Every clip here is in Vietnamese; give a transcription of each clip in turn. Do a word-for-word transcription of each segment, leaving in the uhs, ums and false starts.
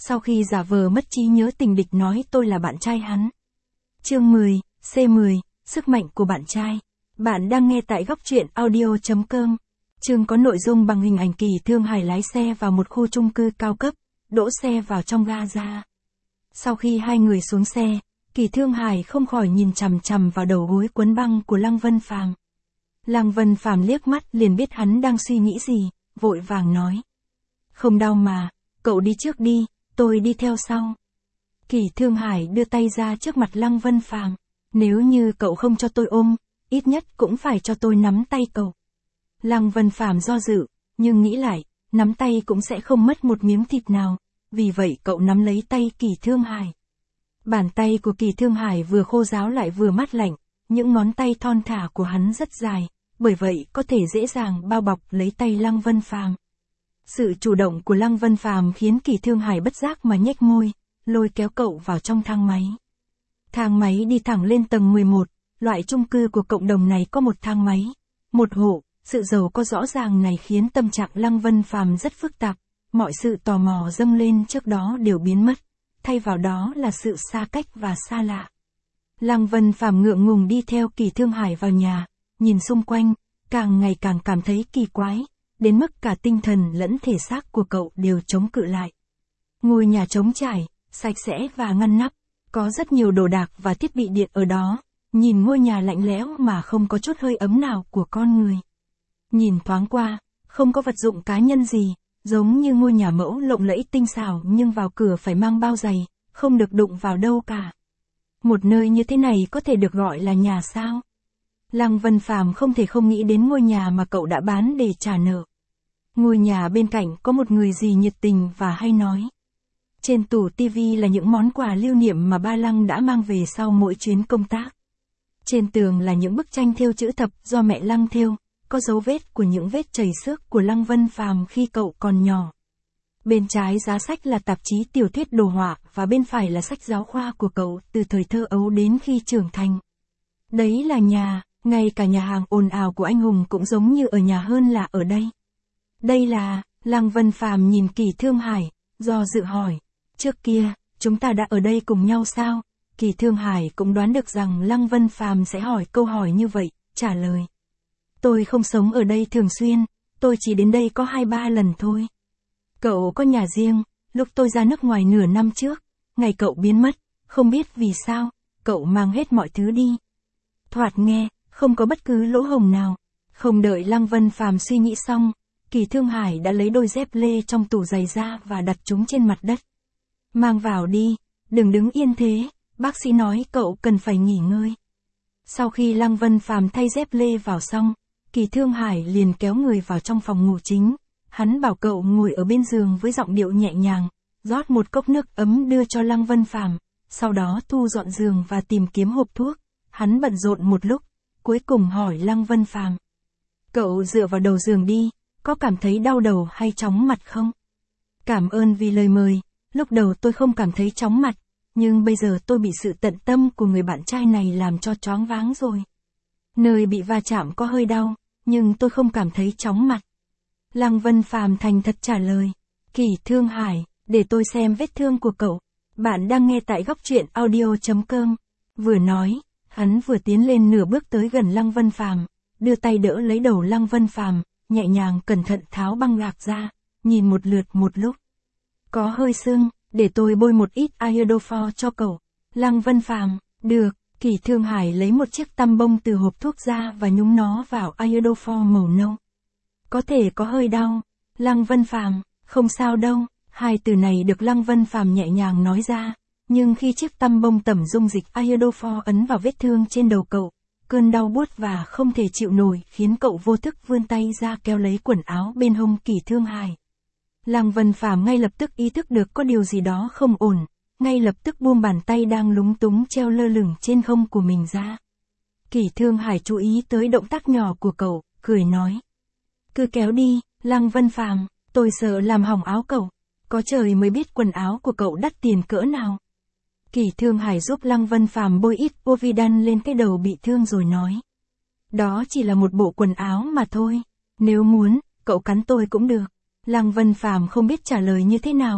sau khi giả vờ mất trí nhớ tình địch nói tôi là bạn trai hắn. Chương mười, C mười, sức mạnh của bạn trai. Bạn đang nghe tại góc truyện audio chấm com. Chương có nội dung bằng hình ảnh Kỳ Thương Hải lái xe vào một khu chung cư cao cấp, đỗ xe vào trong ga-ra. Sau khi hai người xuống xe, Kỳ Thương Hải không khỏi nhìn chằm chằm vào đầu gối quấn băng của Lăng Vân Phàm. Lăng Vân Phàm liếc mắt liền biết hắn đang suy nghĩ gì, vội vàng nói. Không đau mà, cậu đi trước đi, tôi đi theo sau. Kỳ Thương Hải đưa tay ra trước mặt Lăng Vân Phàm. Nếu như cậu không cho tôi ôm, ít nhất cũng phải cho tôi nắm tay cậu. Lăng Vân Phàm do dự, nhưng nghĩ lại, nắm tay cũng sẽ không mất một miếng thịt nào, vì vậy cậu nắm lấy tay Kỳ Thương Hải. Bàn tay của Kỳ Thương Hải vừa khô ráo lại vừa mát lạnh, những ngón tay thon thả của hắn rất dài, bởi vậy có thể dễ dàng bao bọc lấy tay Lăng Vân Phàm. Sự chủ động của Lăng Vân Phàm khiến Kỳ Thương Hải bất giác mà nhếch môi, lôi kéo cậu vào trong thang máy. Thang máy đi thẳng lên tầng mười một, loại chung cư của cộng đồng này có một thang máy, một hộ, sự giàu có rõ ràng này khiến tâm trạng Lăng Vân Phàm rất phức tạp, mọi sự tò mò dâng lên trước đó đều biến mất, thay vào đó là sự xa cách và xa lạ. Lăng Vân Phàm ngượng ngùng đi theo Kỳ Thương Hải vào nhà, nhìn xung quanh, càng ngày càng cảm thấy kỳ quái, đến mức cả tinh thần lẫn thể xác của cậu đều chống cự lại. Ngôi nhà trống trải, sạch sẽ và ngăn nắp, có rất nhiều đồ đạc và thiết bị điện ở đó, nhìn ngôi nhà lạnh lẽo mà không có chút hơi ấm nào của con người. Nhìn thoáng qua, không có vật dụng cá nhân gì, giống như ngôi nhà mẫu lộng lẫy tinh xảo nhưng vào cửa phải mang bao giày, không được đụng vào đâu cả. Một nơi như thế này có thể được gọi là nhà sao? Lăng Vân Phàm không thể không nghĩ đến ngôi nhà mà cậu đã bán để trả nợ. Ngôi nhà bên cạnh có một người gì nhiệt tình và hay nói. Trên tủ tivi là những món quà lưu niệm mà ba Lăng đã mang về sau mỗi chuyến công tác. Trên tường là những bức tranh thêu chữ thập do mẹ Lăng thêu, có dấu vết của những vết chảy xước của Lăng Vân Phàm khi cậu còn nhỏ. Bên trái giá sách là tạp chí tiểu thuyết đồ họa và bên phải là sách giáo khoa của cậu từ thời thơ ấu đến khi trưởng thành. Đấy là nhà, ngay cả nhà hàng ồn ào của anh hùng cũng giống như ở nhà hơn là ở đây. Đây là, Lăng Vân Phàm nhìn Kỳ Thương Hải, do dự hỏi, trước kia, chúng ta đã ở đây cùng nhau sao? Kỳ Thương Hải cũng đoán được rằng Lăng Vân Phàm sẽ hỏi câu hỏi như vậy, trả lời. Tôi không sống ở đây thường xuyên, tôi chỉ đến đây có hai ba lần thôi. Cậu có nhà riêng, lúc tôi ra nước ngoài nửa năm trước, ngày cậu biến mất, không biết vì sao, cậu mang hết mọi thứ đi. Thoạt nghe, không có bất cứ lỗ hổng nào. Không đợi Lăng Vân Phàm suy nghĩ xong, Kỳ Thương Hải đã lấy đôi dép lê trong tủ giày ra và đặt chúng trên mặt đất. Mang vào đi, đừng đứng yên thế, bác sĩ nói cậu cần phải nghỉ ngơi. Sau khi Lăng Vân Phàm thay dép lê vào xong, Kỳ Thương Hải liền kéo người vào trong phòng ngủ chính. Hắn bảo cậu ngồi ở bên giường với giọng điệu nhẹ nhàng, rót một cốc nước ấm đưa cho Lăng Vân Phàm, sau đó thu dọn giường và tìm kiếm hộp thuốc. Hắn bận rộn một lúc, cuối cùng hỏi Lăng Vân Phàm. Cậu dựa vào đầu giường đi, có cảm thấy đau đầu hay chóng mặt không? Cảm ơn vì lời mời, lúc đầu tôi không cảm thấy chóng mặt, nhưng bây giờ tôi bị sự tận tâm của người bạn trai này làm cho choáng váng rồi. Nơi bị va chạm có hơi đau, nhưng tôi không cảm thấy chóng mặt. Lăng Vân Phàm thành thật trả lời. Kỳ Thương Hải, để tôi xem vết thương của cậu. Bạn đang nghe tại góc truyện audio chấm com. Vừa nói, hắn vừa tiến lên nửa bước tới gần Lăng Vân Phàm, đưa tay đỡ lấy đầu Lăng Vân Phàm, nhẹ nhàng cẩn thận tháo băng gạc ra, nhìn một lượt một lúc. Có hơi sưng, để tôi bôi một ít iodofor cho cậu. Lăng Vân Phàm, được. Kỳ Thương Hải lấy một chiếc tăm bông từ hộp thuốc ra và nhúng nó vào iodofor màu nâu. Có thể có hơi đau. Lăng Vân Phàm, không sao đâu. Hai từ này được Lăng Vân Phàm nhẹ nhàng nói ra, nhưng khi chiếc tăm bông tẩm dung dịch iodofor ấn vào vết thương trên đầu cậu, cơn đau buốt và không thể chịu nổi khiến cậu vô thức vươn tay ra kéo lấy quần áo bên hông Kỳ Thương Hải. Lăng Vân Phàm ngay lập tức ý thức được có điều gì đó không ổn, ngay lập tức buông bàn tay đang lúng túng treo lơ lửng trên hông của mình ra. Kỳ Thương Hải chú ý tới động tác nhỏ của cậu, cười nói. Cứ kéo đi, Lăng Vân Phàm, tôi sợ làm hỏng áo cậu, có trời mới biết quần áo của cậu đắt tiền cỡ nào. Kỳ Thương Hải giúp Lăng Vân Phàm bôi ít Povidone lên cái đầu bị thương rồi nói. Đó chỉ là một bộ quần áo mà thôi, nếu muốn, cậu cắn tôi cũng được. Lăng Vân Phàm không biết trả lời như thế nào,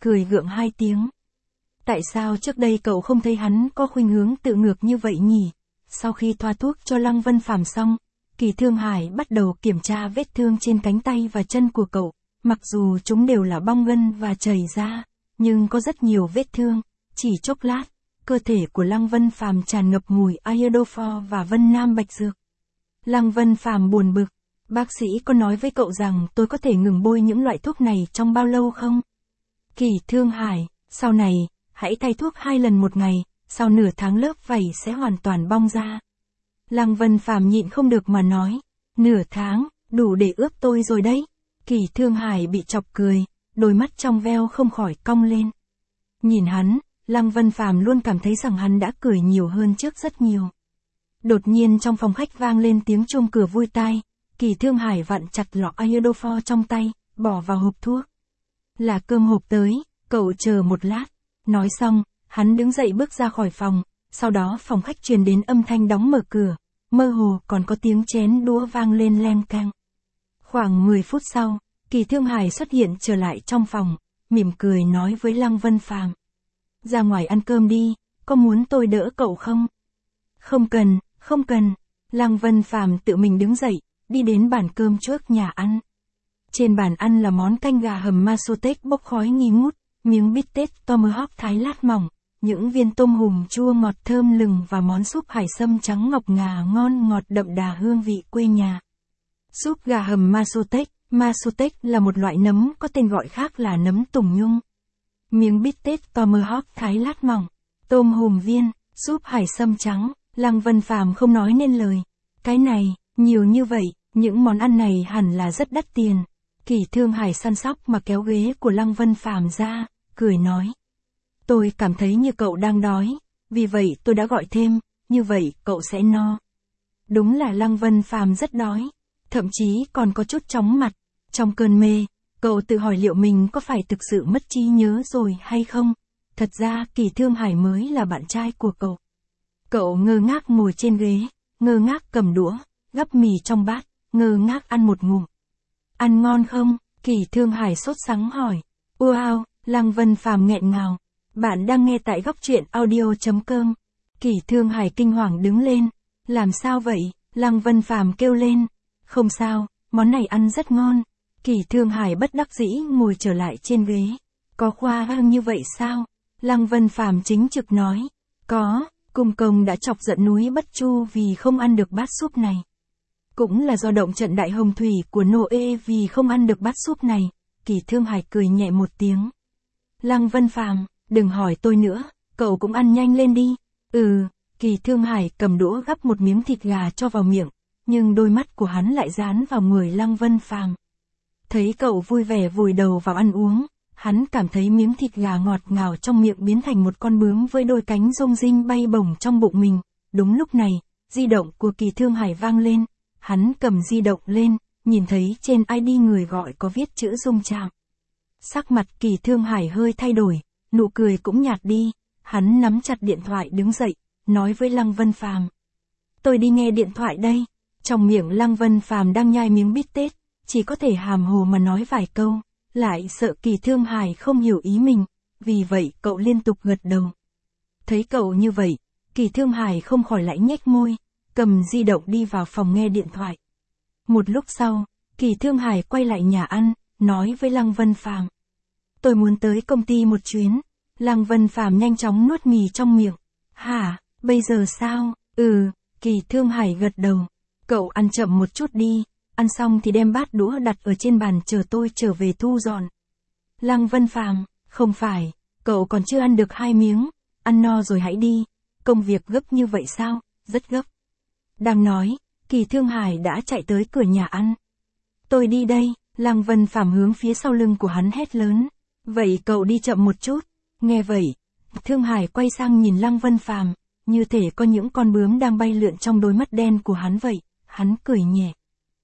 cười gượng hai tiếng. Tại sao trước đây cậu không thấy hắn có khuynh hướng tự ngược như vậy nhỉ? Sau khi thoa thuốc cho Lăng Vân Phàm xong, Kỳ Thương Hải bắt đầu kiểm tra vết thương trên cánh tay và chân của cậu. Mặc dù chúng đều là bong gân và chảy ra, nhưng có rất nhiều vết thương. Chỉ chốc lát, cơ thể của Lăng Vân Phàm tràn ngập mùi iodophor và vân nam bạch dược. Lăng Vân Phàm buồn bực. Bác sĩ có nói với cậu rằng tôi có thể ngừng bôi những loại thuốc này trong bao lâu không? Kỳ Thương Hải, sau này, hãy thay thuốc hai lần một ngày, sau nửa tháng lớp vảy sẽ hoàn toàn bong ra. Lăng Vân Phàm nhịn không được mà nói, nửa tháng, đủ để ướp tôi rồi đấy. Kỳ Thương Hải bị chọc cười, đôi mắt trong veo không khỏi cong lên. Nhìn hắn, Lăng Vân Phàm luôn cảm thấy rằng hắn đã cười nhiều hơn trước rất nhiều. Đột nhiên trong phòng khách vang lên tiếng chuông cửa vui tai, Kỳ Thương Hải vặn chặt lọ iodophor trong tay, bỏ vào hộp thuốc. Là cơm hộp tới, cậu chờ một lát. Nói xong, hắn đứng dậy bước ra khỏi phòng, sau đó phòng khách truyền đến âm thanh đóng mở cửa, mơ hồ còn có tiếng chén đũa vang lên leng keng. Khoảng mười phút sau, Kỳ Thương Hải xuất hiện trở lại trong phòng, mỉm cười nói với Lăng Vân Phàm. Ra ngoài ăn cơm đi, có muốn tôi đỡ cậu không? Không cần, không cần. Lăng Vân Phàm tự mình đứng dậy, đi đến bàn cơm trước nhà ăn. Trên bàn ăn là món canh gà hầm Masotech bốc khói nghi ngút, miếng bít tết tomahawk thái lát mỏng, những viên tôm hùm chua ngọt thơm lừng và món súp hải sâm trắng ngọc ngà ngon ngọt đậm đà hương vị quê nhà. Súp gà hầm Masotech. Masotech là một loại nấm có tên gọi khác là nấm tùng nhung. Miếng bít tết tomahawk thái lát mỏng, tôm hùm viên, súp hải sâm trắng, Lăng Vân Phàm không nói nên lời. Cái này, nhiều như vậy, những món ăn này hẳn là rất đắt tiền. Kỳ Thương Hải săn sóc mà kéo ghế của Lăng Vân Phàm ra, cười nói. Tôi cảm thấy như cậu đang đói, vì vậy tôi đã gọi thêm, như vậy cậu sẽ no. Đúng là Lăng Vân Phàm rất đói, thậm chí còn có chút chóng mặt. Trong cơn mê, cậu tự hỏi liệu mình có phải thực sự mất trí nhớ rồi hay không? Thật ra Kỳ Thương Hải mới là bạn trai của cậu. Cậu ngơ ngác ngồi trên ghế, ngơ ngác cầm đũa, gắp mì trong bát, ngơ ngác ăn một ngụm. Ăn ngon không? Kỳ Thương Hải sốt sắng hỏi. Wow, Lăng Vân Phàm nghẹn ngào. Bạn đang nghe tại góc truyện audio chấm com. Kỳ Thương Hải kinh hoàng đứng lên. Làm sao vậy? Lăng Vân Phàm kêu lên. Không sao, món này ăn rất ngon. Kỳ Thương Hải bất đắc dĩ ngồi trở lại trên ghế. Có khoa trương như vậy sao? Lăng Vân Phàm chính trực nói. Có, Cung Công đã chọc giận núi Bất Chu vì không ăn được bát súp này. Cũng là do động trận đại hồng thủy của Noe vì không ăn được bát súp này. Kỳ Thương Hải cười nhẹ một tiếng. Lăng Vân Phàm, đừng hỏi tôi nữa, cậu cũng ăn nhanh lên đi. Ừ, Kỳ Thương Hải cầm đũa gắp một miếng thịt gà cho vào miệng, nhưng đôi mắt của hắn lại dán vào người Lăng Vân Phàm. Thấy cậu vui vẻ vùi đầu vào ăn uống, hắn cảm thấy miếng thịt gà ngọt ngào trong miệng biến thành một con bướm với đôi cánh rung rinh bay bổng trong bụng mình. Đúng lúc này, di động của Kỳ Thương Hải vang lên. Hắn cầm di động lên, nhìn thấy trên i đê người gọi có viết chữ Dung Trạm. Sắc mặt Kỳ Thương Hải hơi thay đổi, nụ cười cũng nhạt đi, hắn nắm chặt điện thoại đứng dậy, nói với Lăng Vân Phàm. Tôi đi nghe điện thoại đây. Trong miệng Lăng Vân Phàm đang nhai miếng bít tết, chỉ có thể hàm hồ mà nói vài câu, lại sợ Kỳ Thương Hải không hiểu ý mình, vì vậy cậu liên tục gật đầu. Thấy cậu như vậy, Kỳ Thương Hải không khỏi lãnh nhếch môi, cầm di động đi vào phòng nghe điện thoại. Một lúc sau, Kỳ Thương Hải quay lại nhà ăn, nói với Lăng Vân Phàm. Tôi muốn tới công ty một chuyến. Lăng Vân Phàm nhanh chóng nuốt mì trong miệng. Hả, bây giờ sao? Ừ, Kỳ Thương Hải gật đầu. Cậu ăn chậm một chút đi, ăn xong thì đem bát đũa đặt ở trên bàn chờ tôi trở về thu dọn. Lăng Vân Phàm, không phải, cậu còn chưa ăn được hai miếng, ăn no rồi hãy đi, công việc gấp như vậy sao? Rất gấp. Đang nói, Kỳ Thương Hải đã chạy tới cửa nhà ăn. Tôi đi đây, Lăng Vân Phàm hướng phía sau lưng của hắn hét lớn. Vậy cậu đi chậm một chút. Nghe vậy, Thương Hải quay sang nhìn Lăng Vân Phàm, như thể có những con bướm đang bay lượn trong đôi mắt đen của hắn vậy, hắn cười nhẹ.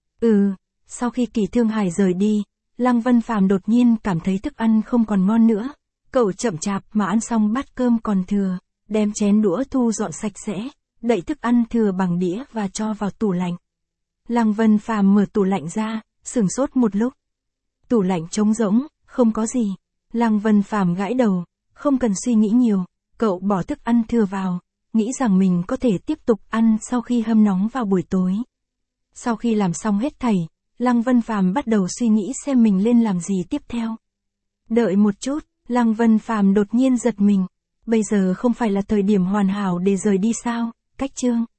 Ừ, sau khi Kỳ Thương Hải rời đi, Lăng Vân Phàm đột nhiên cảm thấy thức ăn không còn ngon nữa. Cậu chậm chạp mà ăn xong bát cơm còn thừa, đem chén đũa thu dọn sạch sẽ, đậy thức ăn thừa bằng đĩa và cho vào tủ lạnh. Lăng Vân Phàm mở tủ lạnh ra, sửng sốt một lúc. Tủ lạnh trống rỗng, không có gì. Lăng Vân Phàm gãi đầu, không cần suy nghĩ nhiều, cậu bỏ thức ăn thừa vào, nghĩ rằng mình có thể tiếp tục ăn sau khi hâm nóng vào buổi tối. Sau khi làm xong hết thảy, Lăng Vân Phàm bắt đầu suy nghĩ xem mình nên làm gì tiếp theo. Đợi một chút, Lăng Vân Phàm đột nhiên giật mình. Bây giờ không phải là thời điểm hoàn hảo để rời đi sao, Cách Chương?